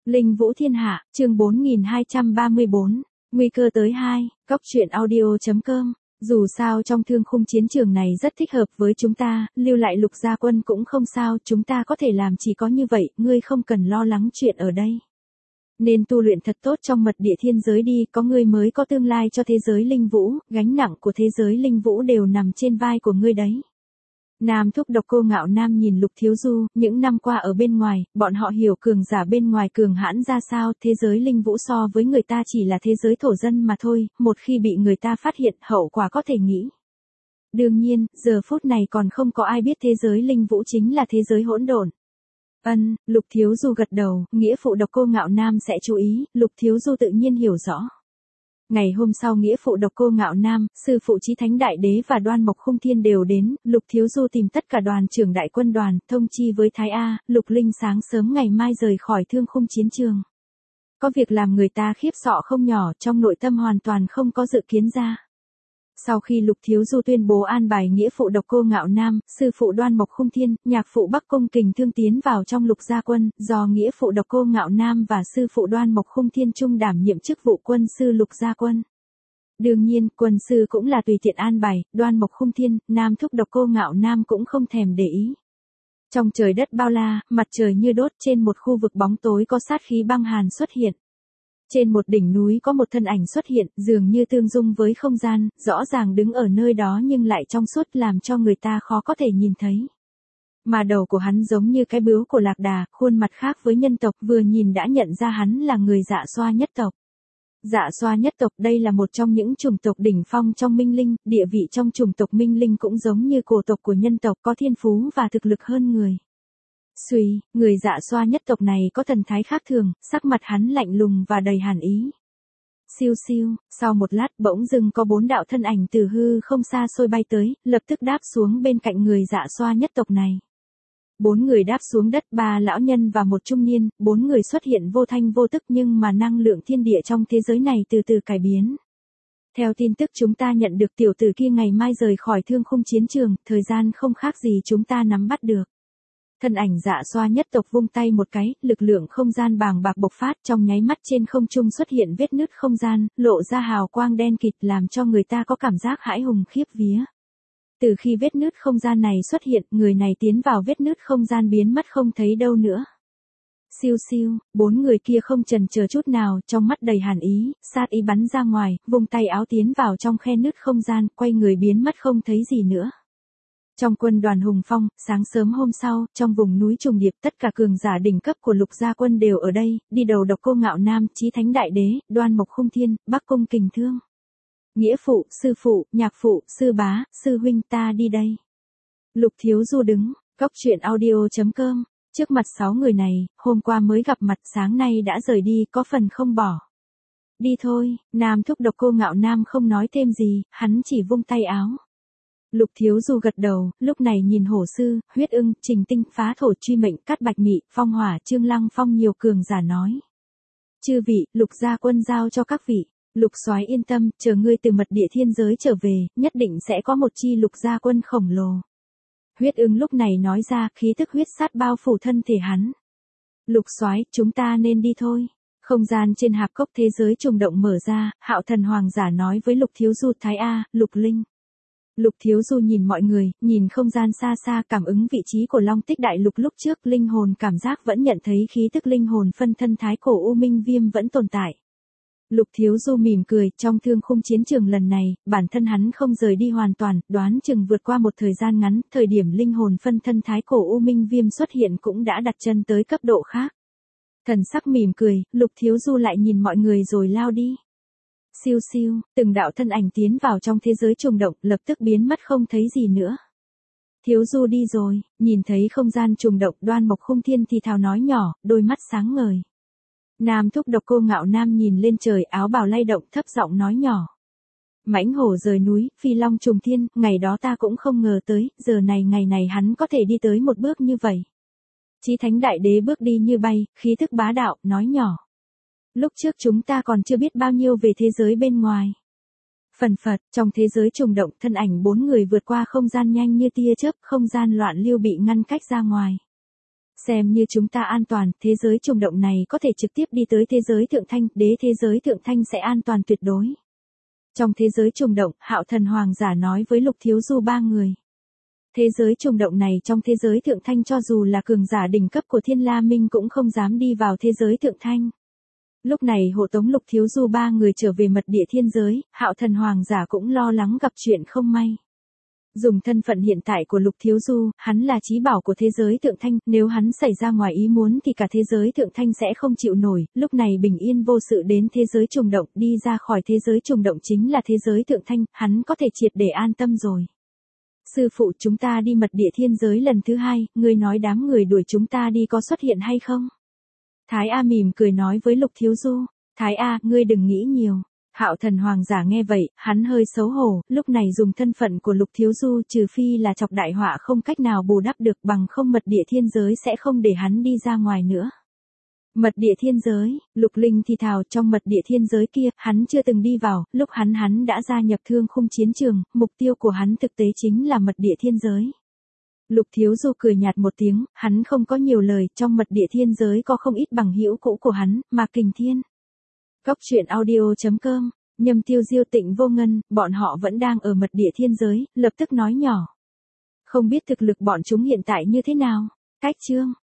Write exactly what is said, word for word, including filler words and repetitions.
Linh Vũ Thiên Hạ, chương bốn nghìn hai trăm ba mươi bốn, nguy cơ tới hai, góc truyện audio chấm com. Dù sao trong thương khung chiến trường này rất thích hợp với chúng ta, lưu lại Lục Gia Quân cũng không sao, chúng ta có thể làm chỉ có như vậy, ngươi không cần lo lắng chuyện ở đây. Nên tu luyện thật tốt trong mật địa thiên giới đi, có ngươi mới có tương lai cho thế giới linh vũ, gánh nặng của thế giới linh vũ đều nằm trên vai của ngươi đấy. Nam Thúc Độc Cô Ngạo Nam nhìn Lục Thiếu Du, những năm qua ở bên ngoài, bọn họ hiểu cường giả bên ngoài cường hãn ra sao, thế giới linh vũ so với người ta chỉ là thế giới thổ dân mà thôi, một khi bị người ta phát hiện, hậu quả có thể nghĩ. Đương nhiên, giờ phút này còn không có ai biết thế giới linh vũ chính là thế giới hỗn độn. Ân, Lục Thiếu Du gật đầu, nghĩa phụ Độc Cô Ngạo Nam sẽ chú ý, Lục Thiếu Du tự nhiên hiểu rõ. Ngày hôm sau nghĩa phụ Độc Cô Ngạo Nam, sư phụ Chí Thánh Đại Đế và Đoan Mộc Khung Thiên đều đến, Lục Thiếu Du tìm tất cả đoàn trưởng đại quân đoàn, thông chi với Thái A, Lục Linh sáng sớm ngày mai rời khỏi thương khung chiến trường. Có việc làm người ta khiếp sợ không nhỏ, trong nội tâm hoàn toàn không có dự kiến ra. Sau khi Lục Thiếu Du tuyên bố an bài nghĩa phụ Độc Cô Ngạo Nam, sư phụ Đoan Mộc Khung Thiên, nhạc phụ Bắc Cung Kình Thương tiến vào trong Lục Gia Quân, do nghĩa phụ Độc Cô Ngạo Nam và sư phụ Đoan Mộc Khung Thiên chung đảm nhiệm chức vụ quân sư Lục Gia Quân. Đương nhiên, quân sư cũng là tùy tiện an bài, Đoan Mộc Khung Thiên, Nam Thúc Độc Cô Ngạo Nam cũng không thèm để ý. Trong trời đất bao la, mặt trời như đốt, trên một khu vực bóng tối có sát khí băng hàn xuất hiện. Trên một đỉnh núi có một thân ảnh xuất hiện, dường như tương dung với không gian, rõ ràng đứng ở nơi đó nhưng lại trong suốt làm cho người ta khó có thể nhìn thấy. Mà đầu của hắn giống như cái bướu của lạc đà, khuôn mặt khác với nhân tộc, vừa nhìn đã nhận ra hắn là người Dạ Xoa nhất tộc. Dạ Xoa nhất tộc đây là một trong những chủng tộc đỉnh phong trong Minh Linh, địa vị trong chủng tộc Minh Linh cũng giống như cổ tộc của nhân tộc, có thiên phú và thực lực hơn người. Xuy, người Dạ Xoa nhất tộc này có thần thái khác thường, sắc mặt hắn lạnh lùng và đầy hàn ý. Siêu siêu, sau một lát bỗng dưng có bốn đạo thân ảnh từ hư không xa xôi bay tới, lập tức đáp xuống bên cạnh người Dạ Xoa nhất tộc này. Bốn người đáp xuống đất, ba lão nhân và một trung niên, bốn người xuất hiện vô thanh vô tức nhưng mà năng lượng thiên địa trong thế giới này từ từ cải biến. Theo tin tức chúng ta nhận được tiểu tử kia ngày mai rời khỏi thương khung chiến trường, thời gian không khác gì chúng ta nắm bắt được. Thân ảnh Dạ Xoa nhất tộc vung tay một cái, lực lượng không gian bàng bạc bộc phát, trong nháy mắt trên không trung xuất hiện vết nứt không gian, lộ ra hào quang đen kịt làm cho người ta có cảm giác hãi hùng khiếp vía. Từ khi vết nứt không gian này xuất hiện, người này tiến vào vết nứt không gian biến mất không thấy đâu nữa. Siêu siêu, bốn người kia không chần chờ chút nào, trong mắt đầy hàn ý, sát ý bắn ra ngoài, vung tay áo tiến vào trong khe nứt không gian, quay người biến mất không thấy gì nữa. Trong quân đoàn Hùng Phong, sáng sớm hôm sau, trong vùng núi trùng điệp, tất cả cường giả đỉnh cấp của Lục Gia Quân đều ở đây, đi đầu Độc Cô Ngạo Nam, Chí Thánh Đại Đế, Đoan Mộc Khung Thiên, Bắc Cung Kình Thương. Nghĩa phụ, sư phụ, nhạc phụ, sư bá, sư huynh ta đi đây. Lục Thiếu Du đứng, góc truyện audio chấm com, trước mặt sáu người này, hôm qua mới gặp mặt sáng nay đã rời đi, có phần không bỏ. Đi thôi, Nam Thúc Độc Cô Ngạo Nam không nói thêm gì, hắn chỉ vung tay áo. Lục Thiếu Du gật đầu, lúc này nhìn Hổ Sư, Huyết Ưng, Trình Tinh, Phá Thổ, Truy Mệnh, Cát Bạch Nhị, Phong Hỏa, Trương Lăng Phong nhiều cường giả nói. Chư vị, Lục Gia Quân giao cho các vị. Lục Soái yên tâm, chờ ngươi từ mật địa thiên giới trở về, nhất định sẽ có một chi Lục Gia Quân khổng lồ. Huyết Ưng lúc này nói ra, khí tức huyết sát bao phủ thân thể hắn. Lục Soái, chúng ta nên đi thôi. Không gian trên hạp cốc thế giới trùng động mở ra, Hạo Thần Hoàng giả nói với Lục Thiếu Du, Thái A, Lục Linh. Lục Thiếu Du nhìn mọi người, nhìn không gian xa xa, cảm ứng vị trí của Long Tích Đại Lục lúc trước, linh hồn cảm giác vẫn nhận thấy khí tức linh hồn phân thân thái cổ U Minh Viêm vẫn tồn tại. Lục Thiếu Du mỉm cười, trong thương khung chiến trường lần này, bản thân hắn không rời đi hoàn toàn, đoán chừng vượt qua một thời gian ngắn, thời điểm linh hồn phân thân thái cổ U Minh Viêm xuất hiện cũng đã đặt chân tới cấp độ khác. Thần sắc mỉm cười, Lục Thiếu Du lại nhìn mọi người rồi lao đi. Siêu siêu, từng đạo thân ảnh tiến vào trong thế giới trùng động, lập tức biến mất không thấy gì nữa. Thiếu Du đi rồi, nhìn thấy không gian trùng động, Đoan Mộc Khung Thiên thì thào nói nhỏ, đôi mắt sáng ngời. Nam Thúc Độc Cô Ngạo Nam nhìn lên trời, áo bào lay động, thấp giọng nói nhỏ. Mãnh hổ rời núi, phi long trùng thiên, ngày đó ta cũng không ngờ tới, giờ này ngày này hắn có thể đi tới một bước như vậy. Chí Thánh Đại Đế bước đi như bay, khí thức bá đạo, nói nhỏ. Lúc trước chúng ta còn chưa biết bao nhiêu về thế giới bên ngoài. Phần phật, trong thế giới trùng động, thân ảnh bốn người vượt qua không gian nhanh như tia chớp, không gian loạn lưu bị ngăn cách ra ngoài. Xem như chúng ta an toàn, thế giới trùng động này có thể trực tiếp đi tới thế giới thượng thanh, đế thế giới thượng thanh sẽ an toàn tuyệt đối. Trong thế giới trùng động, Hạo Thần Hoàng giả nói với Lục Thiếu Du ba người. Thế giới trùng động này trong thế giới thượng thanh cho dù là cường giả đỉnh cấp của Thiên La Minh cũng không dám đi vào thế giới thượng thanh. Lúc này hộ tống Lục Thiếu Du ba người trở về mật địa thiên giới, Hạo Thần Hoàng giả cũng lo lắng gặp chuyện không may. Dùng thân phận hiện tại của Lục Thiếu Du, hắn là chí bảo của thế giới thượng thanh, nếu hắn xảy ra ngoài ý muốn thì cả thế giới thượng thanh sẽ không chịu nổi, lúc này bình yên vô sự đến thế giới trùng động, đi ra khỏi thế giới trùng động chính là thế giới thượng thanh, hắn có thể triệt để an tâm rồi. Sư phụ, chúng ta đi mật địa thiên giới lần thứ hai, ngươi nói đám người đuổi chúng ta đi có xuất hiện hay không? Thái A mỉm cười nói với Lục Thiếu Du, Thái A, ngươi đừng nghĩ nhiều. Hạo Thần Hoàng giả nghe vậy, hắn hơi xấu hổ, lúc này dùng thân phận của Lục Thiếu Du trừ phi là chọc đại họa không cách nào bù đắp được, bằng không mật địa thiên giới sẽ không để hắn đi ra ngoài nữa. Mật địa thiên giới, Lục Linh thì thào, trong mật địa thiên giới kia, hắn chưa từng đi vào, lúc hắn hắn đã gia nhập thương khung chiến trường, mục tiêu của hắn thực tế chính là mật địa thiên giới. Lục Thiếu Du cười nhạt một tiếng, hắn không có nhiều lời, trong mật địa thiên giới có không ít bằng hữu cũ của hắn, Mạc Kình Thiên. Cốc truyện audio chấm com, Nhâm Tiêu Diêu Tịnh Vô Ngân, bọn họ vẫn đang ở mật địa thiên giới, lập tức nói nhỏ. Không biết thực lực bọn chúng hiện tại như thế nào? Cách chương.